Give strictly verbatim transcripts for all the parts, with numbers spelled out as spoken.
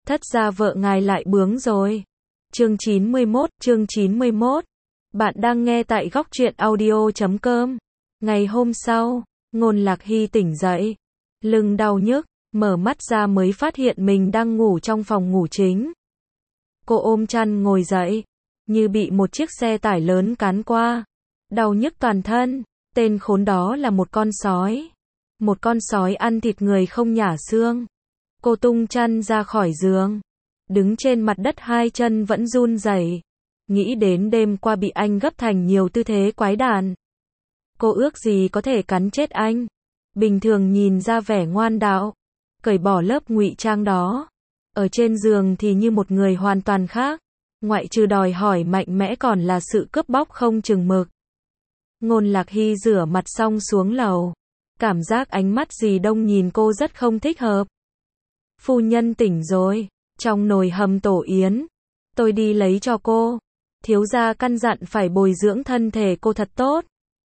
Thất gia vợ ngài lại bướng rồi. Chương chín mươi mốt, chương chín mươi mốt. Bạn đang nghe tại góc truyện audio chấm com. Ngày hôm sau, Ngôn Lạc Hy tỉnh dậy, lưng đau nhức, mở mắt ra mới phát hiện mình đang ngủ trong phòng ngủ chính. Cô ôm chăn ngồi dậy, như bị một chiếc xe tải lớn cán qua, đau nhức toàn thân. Tên khốn đó là một con sói, một con sói ăn thịt người không nhả xương. Cô tung chăn ra khỏi giường, đứng trên mặt đất hai chân vẫn run rẩy, nghĩ đến đêm qua bị anh gấp thành nhiều tư thế quái đản. Cô ước gì có thể cắn chết anh. Bình thường nhìn ra vẻ ngoan đạo, cởi bỏ lớp ngụy trang đó, ở trên giường thì như một người hoàn toàn khác, ngoại trừ đòi hỏi mạnh mẽ còn là sự cướp bóc không chừng mực. Ngôn Lạc Hy rửa mặt xong xuống lầu, cảm giác ánh mắt dì Đông nhìn cô rất không thích hợp. Phu nhân tỉnh rồi, trong nồi hầm tổ yến, tôi đi lấy cho cô. Thiếu gia căn dặn phải bồi dưỡng thân thể cô thật tốt.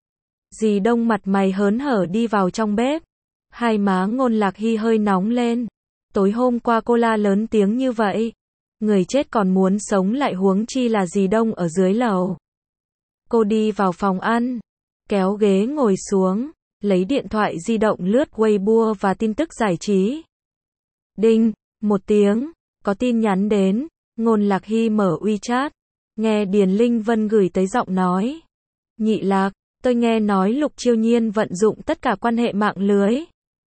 Dì Đông mặt mày hớn hở đi vào trong bếp, hai má Ngôn Lạc Hy hơi nóng lên. Tối hôm qua cô la lớn tiếng như vậy, người chết còn muốn sống lại huống chi là dì Đông ở dưới lầu. Cô đi vào phòng ăn, kéo ghế ngồi xuống, lấy điện thoại di động lướt Weibo và tin tức giải trí. Đinh, một tiếng, có tin nhắn đến. Ngôn Lạc Hy mở WeChat, nghe Điền Linh Vân gửi tới giọng nói. Nhị Lạc, tôi nghe nói Lục Chiêu Nhiên vận dụng tất cả quan hệ mạng lưới,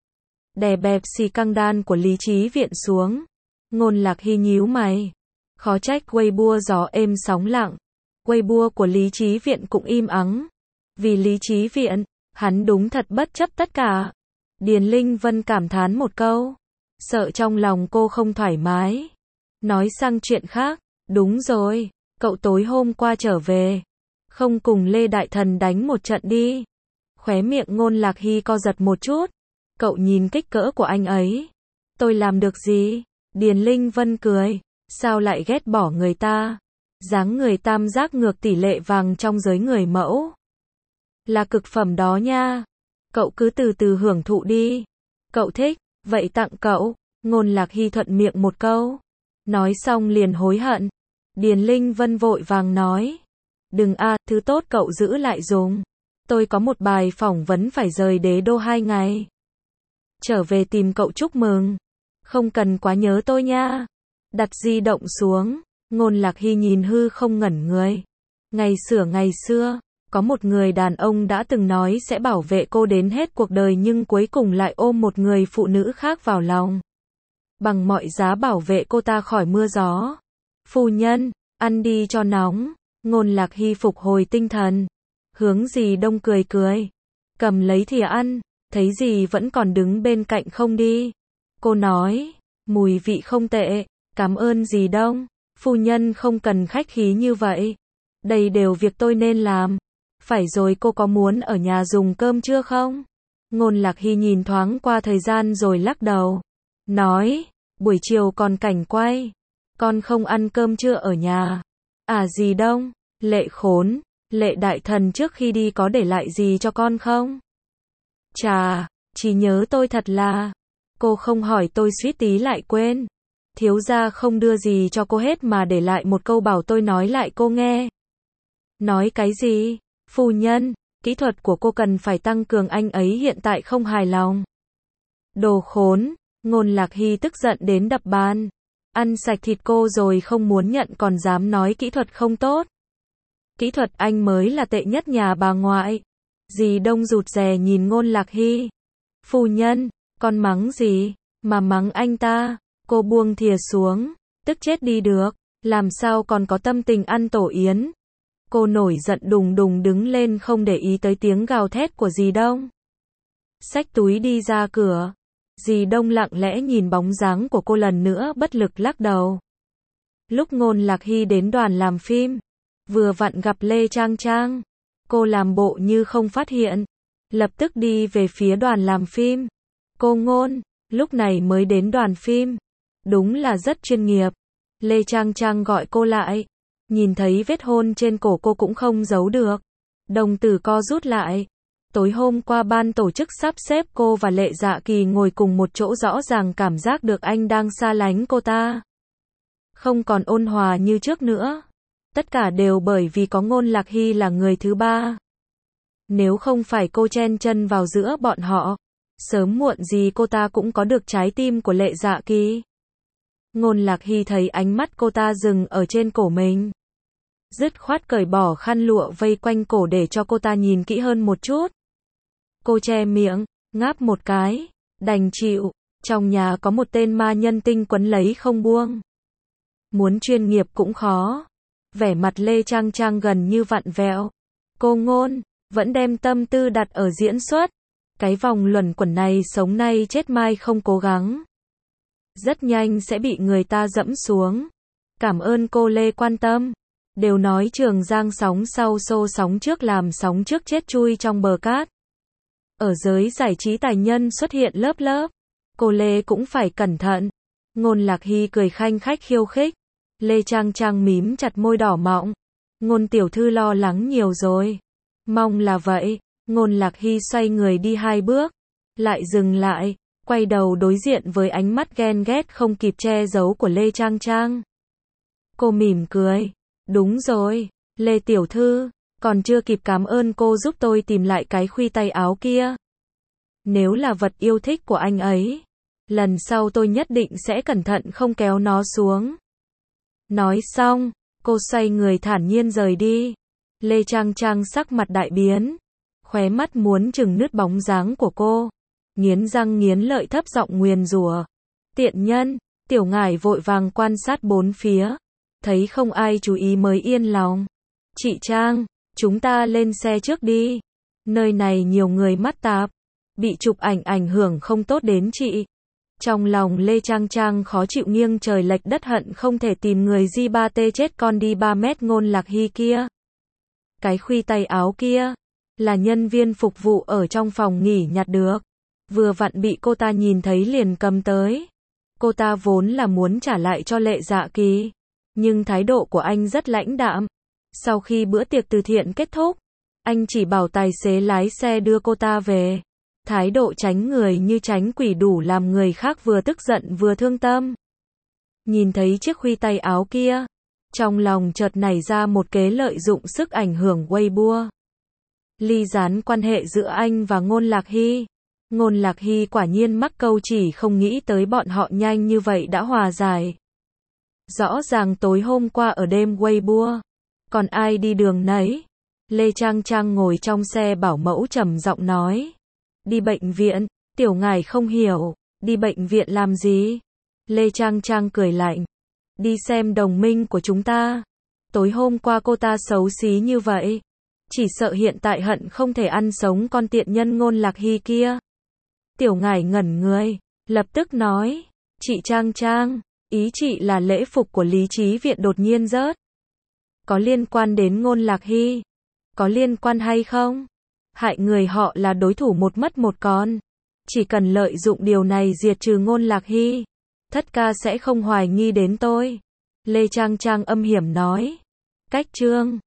đè bẹp xì căng đan của Lý Chí Viện xuống. Ngôn Lạc Hy nhíu mày, khó trách Weibo gió êm sóng lặng. Weibo của Lý Chí Viện cũng im ắng. Vì Lý Chí Viện, hắn đúng thật bất chấp tất cả. Điền Linh Vân cảm thán một câu, sợ trong lòng cô không thoải mái. Nói sang chuyện khác, đúng rồi, cậu tối hôm qua trở về, không cùng Lê Đại Thần đánh một trận đi. Khóe miệng Ngôn Lạc Hy co giật một chút. Cậu nhìn kích cỡ của anh ấy. Tôi làm được gì? Điền Linh Vân cười, sao lại ghét bỏ người ta? Dáng người tam giác ngược tỷ lệ vàng trong giới người mẫu là cực phẩm đó nha. Cậu cứ từ từ hưởng thụ đi. Cậu thích, vậy tặng cậu. Ngôn Lạc Hy thuận miệng một câu, nói xong liền hối hận. Điền Linh Vân vội vàng nói, đừng a, à, thứ tốt cậu giữ lại dùng. Tôi có một bài phỏng vấn phải rời đế đô hai ngày. Trở về tìm cậu chúc mừng. Không cần quá nhớ tôi nha. Đặt di động xuống, Ngôn Lạc Hy nhìn hư không ngẩn người. Ngày xưa ngày xưa, có một người đàn ông đã từng nói sẽ bảo vệ cô đến hết cuộc đời nhưng cuối cùng lại ôm một người phụ nữ khác vào lòng, bằng mọi giá bảo vệ cô ta khỏi mưa gió. Phu nhân, ăn đi cho nóng. Ngôn Lạc Hy phục hồi tinh thần, hướng dì Đông cười cười, cầm lấy thìa ăn, thấy dì vẫn còn đứng bên cạnh không đi. Cô nói, mùi vị không tệ, cảm ơn dì Đông. Phu nhân không cần khách khí như vậy, đây đều việc tôi nên làm. Phải rồi, cô có muốn ở nhà dùng cơm trưa không? Ngôn Lạc Hy nhìn thoáng qua thời gian rồi lắc đầu, nói, buổi chiều còn cảnh quay, con không ăn cơm trưa ở nhà. À dì Đông, Lệ khốn, Lệ Đại Thần trước khi đi có để lại gì cho con không? Chà, chỉ nhớ tôi thật là. Cô không hỏi tôi suýt tí lại quên. Thiếu gia không đưa gì cho cô hết mà để lại một câu bảo tôi nói lại cô nghe. Nói cái gì? Phu nhân, kỹ thuật của cô cần phải tăng cường, anh ấy hiện tại không hài lòng. Đồ khốn. Ngôn Lạc Hy tức giận đến đập bàn. Ăn sạch thịt cô rồi không muốn nhận còn dám nói kỹ thuật không tốt. Kỹ thuật anh mới là tệ nhất nhà bà ngoại. Dì Đông rụt rè nhìn Ngôn Lạc Hy. Phu nhân, con mắng gì mà mắng anh ta? Cô buông thìa xuống, tức chết đi được, làm sao còn có tâm tình ăn tổ yến. Cô nổi giận đùng đùng đứng lên không để ý tới tiếng gào thét của dì Đông. Xách túi đi ra cửa. Dì Đông lặng lẽ nhìn bóng dáng của cô lần nữa bất lực lắc đầu. Lúc Ngôn Lạc Hy đến đoàn làm phim, vừa vặn gặp Lê Trang Trang. Cô làm bộ như không phát hiện, lập tức đi về phía đoàn làm phim. Cô Ngôn, lúc này mới đến đoàn phim, đúng là rất chuyên nghiệp. Lê Trang Trang gọi cô lại, nhìn thấy vết hôn trên cổ cô cũng không giấu được, đồng tử co rút lại. Tối hôm qua ban tổ chức sắp xếp cô và Lệ Dạ Kỳ ngồi cùng một chỗ, rõ ràng cảm giác được anh đang xa lánh cô ta. không còn ôn hòa như trước nữa. Tất cả đều bởi vì có Ngôn Lạc Hy là người thứ ba. Nếu không phải cô chen chân vào giữa bọn họ, sớm muộn gì cô ta cũng có được trái tim của Lệ Dạ Kỳ. Ngôn Lạc Hy thấy ánh mắt cô ta dừng ở trên cổ mình. Dứt khoát cởi bỏ khăn lụa vây quanh cổ để cho cô ta nhìn kỹ hơn một chút. Cô che miệng, ngáp một cái, đành chịu. Trong nhà có một tên ma nhân tinh quấn lấy không buông. Muốn chuyên nghiệp cũng khó. Vẻ mặt Lê Trang Trang gần như vặn vẹo. Cô Ngôn, vẫn đem tâm tư đặt ở diễn xuất. Cái vòng luẩn quẩn này sống nay chết mai không cố gắng, rất nhanh sẽ bị người ta dẫm xuống. Cảm ơn cô Lê quan tâm. Đều nói Trường Giang sóng sau xô sóng trước làm sóng trước chết chui trong bờ cát. Ở giới giải trí tài nhân xuất hiện lớp lớp. Cô Lê cũng phải cẩn thận. Ngôn Lạc Hy cười khanh khách khiêu khích. Lê Trang Trang mím chặt môi đỏ mọng. Ngôn tiểu thư lo lắng nhiều rồi. Mong là vậy. Ngôn Lạc Hy xoay người đi hai bước. Lại dừng lại. Quay đầu đối diện với ánh mắt ghen ghét không kịp che giấu của Lê Trang Trang. Cô mỉm cười. Đúng rồi, Lê tiểu thư, còn chưa kịp cảm ơn cô giúp tôi tìm lại cái khuy tay áo kia. Nếu là vật yêu thích của anh ấy, lần sau tôi nhất định sẽ cẩn thận không kéo nó xuống. Nói xong, cô xoay người thản nhiên rời đi. Lê Trang Trang sắc mặt đại biến, khóe mắt muốn chừng nứt bóng dáng của cô, nghiến răng nghiến lợi thấp giọng nguyền rủa. Tiện nhân. Tiểu Ngải vội vàng quan sát bốn phía, thấy không ai chú ý mới yên lòng. Chị Trang, chúng ta lên xe trước đi. Nơi này nhiều người mắt tạp, bị chụp ảnh ảnh hưởng không tốt đến chị. Trong lòng Lê Trang Trang khó chịu nghiêng trời lệch đất hận không thể tìm người di ba tê chết con đi ba mét Ngôn Lạc Hy kia. Cái khuy tay áo kia, là nhân viên phục vụ ở trong phòng nghỉ nhặt được. Vừa vặn bị cô ta nhìn thấy liền cầm tới. Cô ta vốn là muốn trả lại cho Lệ Dạ Kỳ, nhưng thái độ của anh rất lãnh đạm. Sau khi bữa tiệc từ thiện kết thúc, anh chỉ bảo tài xế lái xe đưa cô ta về. Thái độ tránh người như tránh quỷ đủ làm người khác vừa tức giận vừa thương tâm. Nhìn thấy chiếc khuy tay áo kia, trong lòng chợt nảy ra một kế lợi dụng sức ảnh hưởng Weibo. Ly gián quan hệ giữa anh và Ngôn Lạc Hy. Ngôn Lạc Hy quả nhiên mắc câu chỉ không nghĩ tới bọn họ nhanh như vậy đã hòa giải. Rõ ràng tối hôm qua ở đêm Weibo, còn ai đi đường nấy. Lê Trang Trang ngồi trong xe bảo mẫu trầm giọng nói. Đi bệnh viện. Tiểu Ngải không hiểu. Đi bệnh viện làm gì? Lê Trang Trang cười lạnh. Đi xem đồng minh của chúng ta. Tối hôm qua cô ta xấu xí như vậy, chỉ sợ hiện tại hận không thể ăn sống con tiện nhân Ngôn Lạc Hy kia. Tiểu Ngải ngẩn người, lập tức nói. Chị Trang Trang, ý chị là lễ phục của Lý Trí Viện đột nhiên rớt. Có liên quan đến Ngôn Lạc Hy? Có liên quan hay không? Hại người họ là đối thủ một mất một còn. Chỉ cần lợi dụng điều này diệt trừ Ngôn Lạc Hy, thất ca sẽ không hoài nghi đến tôi. Lê Trang Trang âm hiểm nói. Cách chương